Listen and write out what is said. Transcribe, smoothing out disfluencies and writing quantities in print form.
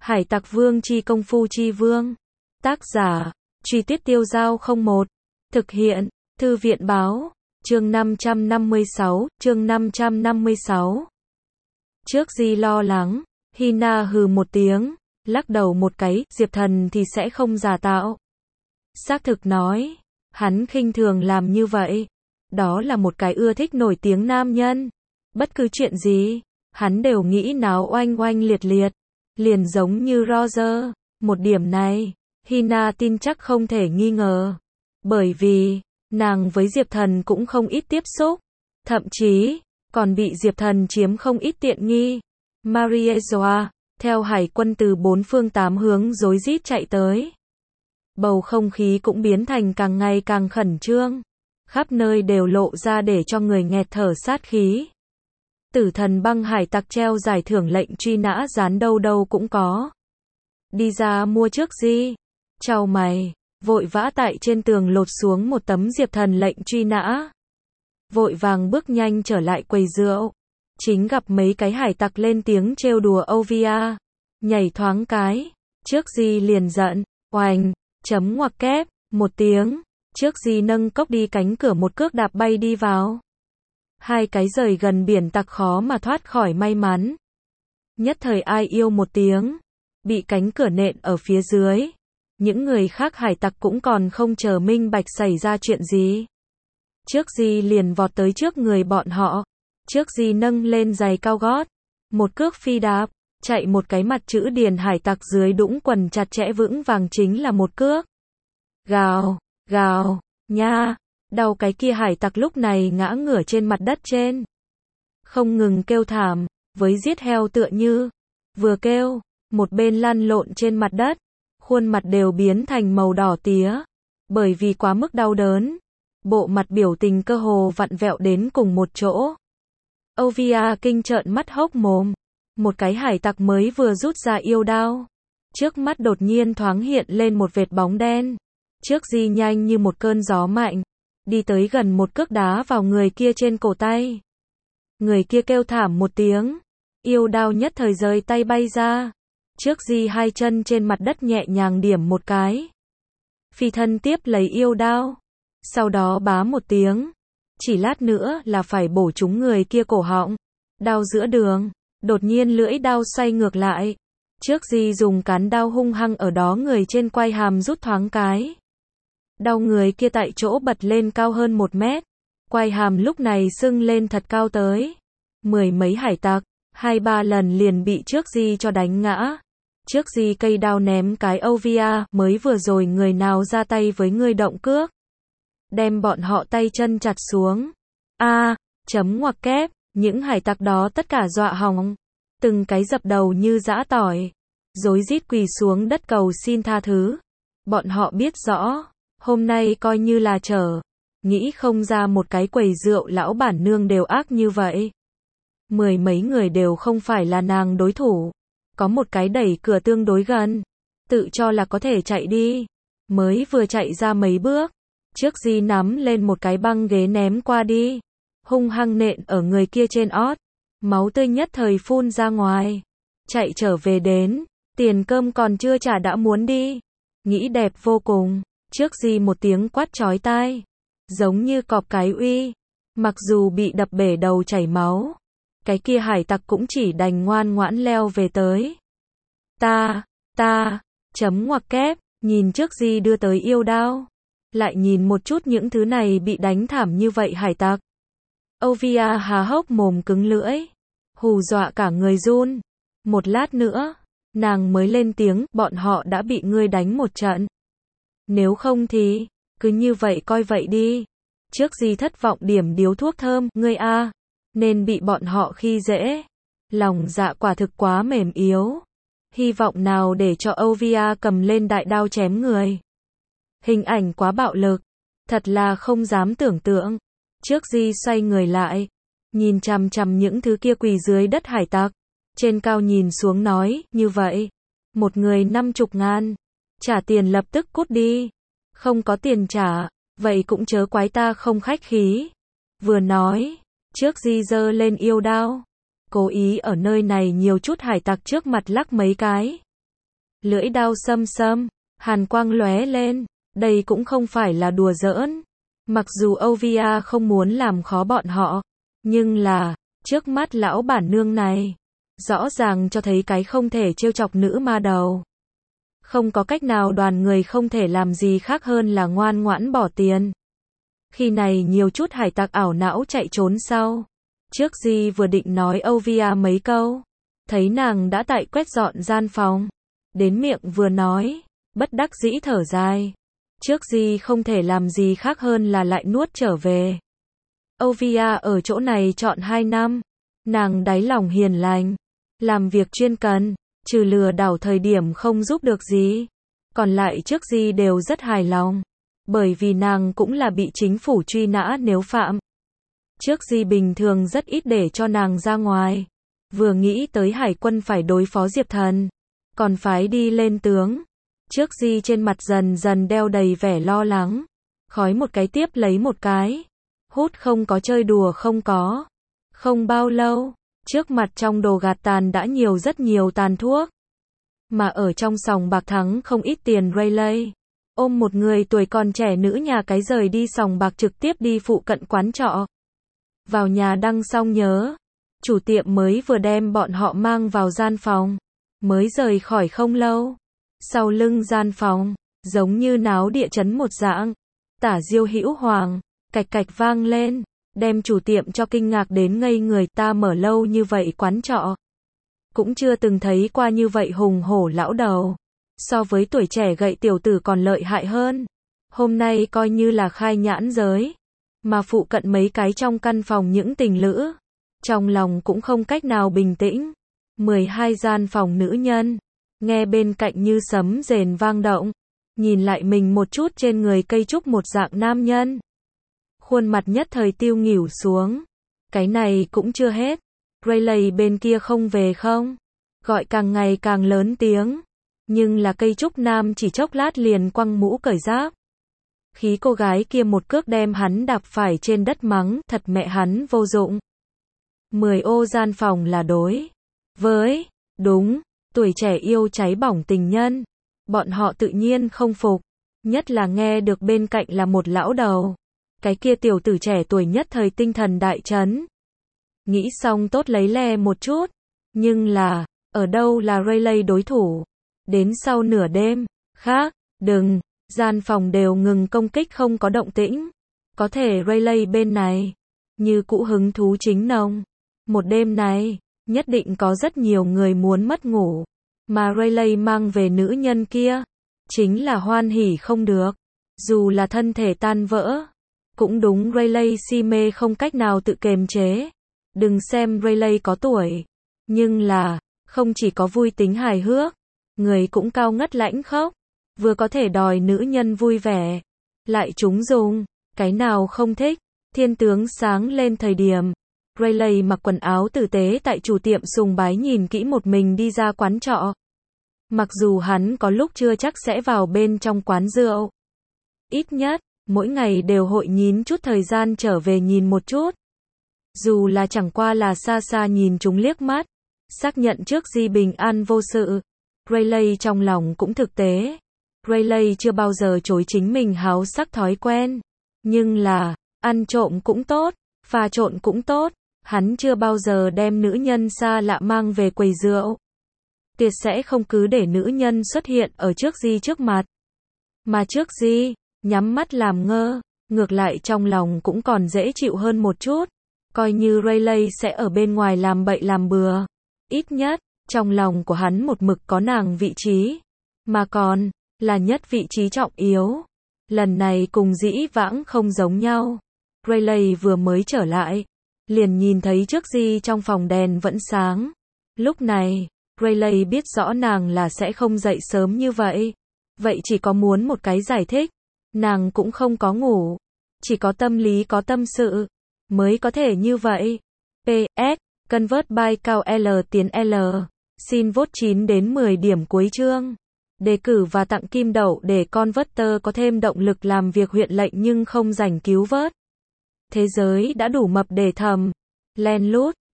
Hải tặc vương chi công phu chi vương. Tác giả, Truy Tuyết Tiêu Giao 01. Thực hiện, Thư viện báo, chương 556, chương 556. Trước Di lo lắng, Hina hừ một tiếng, lắc đầu một cái, Diệp Thần thì sẽ không giả tạo. Xác thực nói, hắn khinh thường làm như vậy. Đó là một cái ưa thích nổi tiếng nam nhân. Bất cứ chuyện gì, hắn đều nghĩ náo oanh oanh liệt liệt. Liền giống như Roger, một điểm này, Hina tin chắc không thể nghi ngờ. Bởi vì, nàng với Diệp Thần cũng không ít tiếp xúc. Thậm chí, còn bị Diệp Thần chiếm không ít tiện nghi. Mariejoa, theo hải quân từ bốn phương tám hướng rối rít chạy tới. Bầu không khí cũng biến thành càng ngày càng khẩn trương. Khắp nơi đều lộ ra để cho người nghẹt thở sát khí. Tử thần băng hải tặc treo giải thưởng lệnh truy nã dán đâu đâu cũng có. Đi ra mua trước gì? Chào mày, vội vã tại trên tường lột xuống một tấm Diệp Thần lệnh truy nã. Vội vàng bước nhanh trở lại quầy rượu. Chính gặp mấy cái hải tặc lên tiếng trêu đùa Ovia. Nhảy thoáng cái. Trước gì liền giận, oành, chấm ngoặc kép, một tiếng. Trước gì nâng cốc đi cánh cửa một cước đạp bay đi vào. Hai cái rời gần biển tặc khó mà thoát khỏi may mắn. Nhất thời ai yêu một tiếng. Bị cánh cửa nện ở phía dưới. Những người khác hải tặc cũng còn không chờ minh bạch xảy ra chuyện gì. Trước gì liền vọt tới trước người bọn họ. Trước gì nâng lên giày cao gót. Một cước phi đạp. Chạy một cái mặt chữ điền hải tặc dưới đũng quần chặt chẽ vững vàng chính là một cước. Gào, gào, nha. Đau cái kia hải tặc lúc này ngã ngửa trên mặt đất trên. Không ngừng kêu thảm, với giết heo tựa như. Vừa kêu, một bên lăn lộn trên mặt đất. Khuôn mặt đều biến thành màu đỏ tía. Bởi vì quá mức đau đớn. Bộ mặt biểu tình cơ hồ vặn vẹo đến cùng một chỗ. Ovia kinh trợn mắt hốc mồm. Một cái hải tặc mới vừa rút ra yêu đao. Trước mắt đột nhiên thoáng hiện lên một vệt bóng đen. Trước di nhanh như một cơn gió mạnh. Đi tới gần một cước đá vào người kia trên cổ tay. Người kia kêu thảm một tiếng. Yêu đao nhất thời rời tay bay ra. Trước di hai chân trên mặt đất nhẹ nhàng điểm một cái. Phi thân tiếp lấy yêu đao. Sau đó bá một tiếng. Chỉ lát nữa là phải bổ trúng người kia cổ họng. Đao giữa đường. Đột nhiên lưỡi đao xoay ngược lại. Trước di dùng cán đao hung hăng ở đó người trên quai hàm rút thoáng cái. Đau người kia tại chỗ bật lên cao hơn 1 mét. Quai hàm lúc này sưng lên thật cao tới. Mười mấy hải tặc, 2-3 lần liền bị trước di cho đánh ngã. Trước di cây đao ném cái Ovia, mới vừa rồi người nào ra tay với người động cước. Đem bọn họ tay chân chặt xuống. Chấm ngoặc kép, những hải tặc đó tất cả dọa hỏng. Từng cái dập đầu như giã tỏi. Rối rít quỳ xuống đất cầu xin tha thứ. Bọn họ biết rõ. Hôm nay coi như là trở. Nghĩ không ra một cái quầy rượu lão bản nương đều ác như vậy. Mười mấy người đều không phải là nàng đối thủ. Có một cái đẩy cửa tương đối gần. Tự cho là có thể chạy đi. Mới vừa chạy ra mấy bước. Trước di nắm lên một cái băng ghế ném qua đi. Hung hăng nện ở người kia trên ót. Máu tươi nhất thời phun ra ngoài. Chạy trở về đến. Tiền cơm còn chưa trả đã muốn đi. Nghĩ đẹp vô cùng. Trước di một tiếng quát chói tai. Giống như cọp cái uy. Mặc dù bị đập bể đầu chảy máu. Cái kia hải tặc cũng chỉ đành ngoan ngoãn leo về tới. Chấm ngoặc kép. Nhìn trước di đưa tới yêu đao. Lại nhìn một chút những thứ này bị đánh thảm như vậy hải tặc. Ovia há hốc mồm cứng lưỡi. Hù dọa cả người run. Một lát nữa. Nàng mới lên tiếng. Bọn họ đã bị ngươi đánh một trận. Nếu không thì, cứ như vậy coi vậy đi. Trước gì thất vọng điểm điếu thuốc thơm, ngươi nên bị bọn họ khi dễ. Lòng dạ quả thực quá mềm yếu. Hy vọng nào để cho Ovia cầm lên đại đao chém người. Hình ảnh quá bạo lực. Thật là không dám tưởng tượng. Trước di xoay người lại. Nhìn chằm chằm những thứ kia quỳ dưới đất hải tặc. Trên cao nhìn xuống nói, như vậy. Một người 50.000. Trả tiền lập tức cút đi. Không có tiền trả, vậy cũng chớ quái ta không khách khí. Vừa nói, trước di giơ lên yêu đao. Cố ý ở nơi này nhiều chút hải tặc trước mặt lắc mấy cái. Lưỡi đao xâm xâm, hàn quang lóe lên, đây cũng không phải là đùa giỡn. Mặc dù Ovia không muốn làm khó bọn họ, nhưng là, trước mắt lão bản nương này, rõ ràng cho thấy cái không thể trêu chọc nữ ma đầu. Không có cách nào đoàn người không thể làm gì khác hơn là ngoan ngoãn bỏ tiền. Khi này nhiều chút hải tặc ảo não chạy trốn sau. Trước Di vừa định nói Ovia mấy câu, thấy nàng đã tại quét dọn gian phòng. Đến miệng vừa nói, bất đắc dĩ thở dài. Trước Di không thể làm gì khác hơn là lại nuốt trở về. Ovia ở chỗ này trọn 2 năm. Nàng đáy lòng hiền lành, làm việc chuyên cần, trừ lừa đảo thời điểm không giúp được gì. Còn lại trước Di đều rất hài lòng. Bởi vì nàng cũng là bị chính phủ truy nã nếu phạm. Trước Di bình thường rất ít để cho nàng ra ngoài. Vừa nghĩ tới hải quân phải đối phó Diệp Thần, còn phái đi lên tướng. Trước Di trên mặt dần dần đeo đầy vẻ lo lắng. Khói một cái tiếp lấy một cái. Hút không có chơi đùa không có. Không bao lâu, trước mặt trong đồ gạt tàn đã nhiều rất nhiều tàn thuốc. Mà ở trong sòng bạc thắng không ít tiền Rayleigh. Ôm một người tuổi còn trẻ nữ nhà cái rời đi sòng bạc trực tiếp đi phụ cận quán trọ. Vào nhà đăng xong nhớ. Chủ tiệm mới vừa đem bọn họ mang vào gian phòng. Mới rời khỏi không lâu. Sau lưng gian phòng, giống như náo địa chấn một dạng. Tả Diêu Hữu Hoàng, cạch cạch vang lên. Đem chủ tiệm cho kinh ngạc đến ngây người, ta mở lâu như vậy quán trọ. Cũng chưa từng thấy qua như vậy hùng hổ lão đầu. So với tuổi trẻ gậy tiểu tử còn lợi hại hơn. Hôm nay coi như là khai nhãn giới. Mà phụ cận mấy cái trong căn phòng những tình lữ. Trong lòng cũng không cách nào bình tĩnh. 12 gian phòng nữ nhân. Nghe bên cạnh như sấm rền vang động. Nhìn lại mình một chút trên người cây trúc một dạng nam nhân. Khuôn mặt nhất thời tiêu nghỉu xuống. Cái này cũng chưa hết. Rayleigh bên kia không về không? Gọi càng ngày càng lớn tiếng. Nhưng là cây trúc nam chỉ chốc lát liền quăng mũ cởi giáp. Khí cô gái kia một cước đem hắn đạp phải trên đất mắng, thật mẹ hắn vô dụng. 10 ô gian phòng là đối với, đúng, tuổi trẻ yêu cháy bỏng tình nhân. Bọn họ tự nhiên không phục. Nhất là nghe được bên cạnh là một lão đầu. Cái kia tiểu tử trẻ tuổi nhất thời tinh thần đại chấn. Nghĩ xong tốt lấy le một chút. Nhưng là, ở đâu là Rayleigh đối thủ? Đến sau nửa đêm, khác, đừng, gian phòng đều ngừng công kích không có động tĩnh. Có thể Rayleigh bên này, như cũ hứng thú chính nồng. Một đêm này, nhất định có rất nhiều người muốn mất ngủ. Mà Rayleigh mang về nữ nhân kia, chính là hoan hỉ không được. Dù là thân thể tan vỡ. Cũng đúng, Rayleigh si mê không cách nào tự kiềm chế. Đừng xem Rayleigh có tuổi. Nhưng là, không chỉ có vui tính hài hước. Người cũng cao ngất lãnh khốc. Vừa có thể đòi nữ nhân vui vẻ. Lại trúng dùng. Cái nào không thích. Thiên tướng sáng lên thời điểm. Rayleigh mặc quần áo tử tế tại chủ tiệm sùng bái nhìn kỹ một mình đi ra quán trọ. Mặc dù hắn có lúc chưa chắc sẽ vào bên trong quán rượu. Ít nhất, mỗi ngày đều hội nhín chút thời gian trở về nhìn một chút. Dù là chẳng qua là xa xa nhìn chúng liếc mắt. Xác nhận trước Di bình an vô sự. Rayleigh trong lòng cũng thực tế. Rayleigh chưa bao giờ chối chính mình háo sắc thói quen. Nhưng là, ăn trộm cũng tốt, pha trộn cũng tốt. Hắn chưa bao giờ đem nữ nhân xa lạ mang về quầy rượu. Tuyệt sẽ không cứ để nữ nhân xuất hiện ở trước Di trước mặt. Mà trước Di, nhắm mắt làm ngơ, ngược lại trong lòng cũng còn dễ chịu hơn một chút. Coi như Rayleigh sẽ ở bên ngoài làm bậy làm bừa. Ít nhất, trong lòng của hắn một mực có nàng vị trí. Mà còn, là nhất vị trí trọng yếu. Lần này cùng dĩ vãng không giống nhau. Rayleigh vừa mới trở lại. Liền nhìn thấy trước Di trong phòng đèn vẫn sáng. Lúc này, Rayleigh biết rõ nàng là sẽ không dậy sớm như vậy. Vậy chỉ có muốn một cái giải thích. Nàng cũng không có ngủ. Chỉ có tâm lý có tâm sự. Mới có thể như vậy. PS, Convert by cao L tiến L. Xin vote 9 đến 10 điểm cuối chương. Đề cử và tặng kim đậu để Converter có thêm động lực làm việc huyện lệnh nhưng không rảnh cứu vớt. Thế giới đã đủ mập để thầm. Len lút.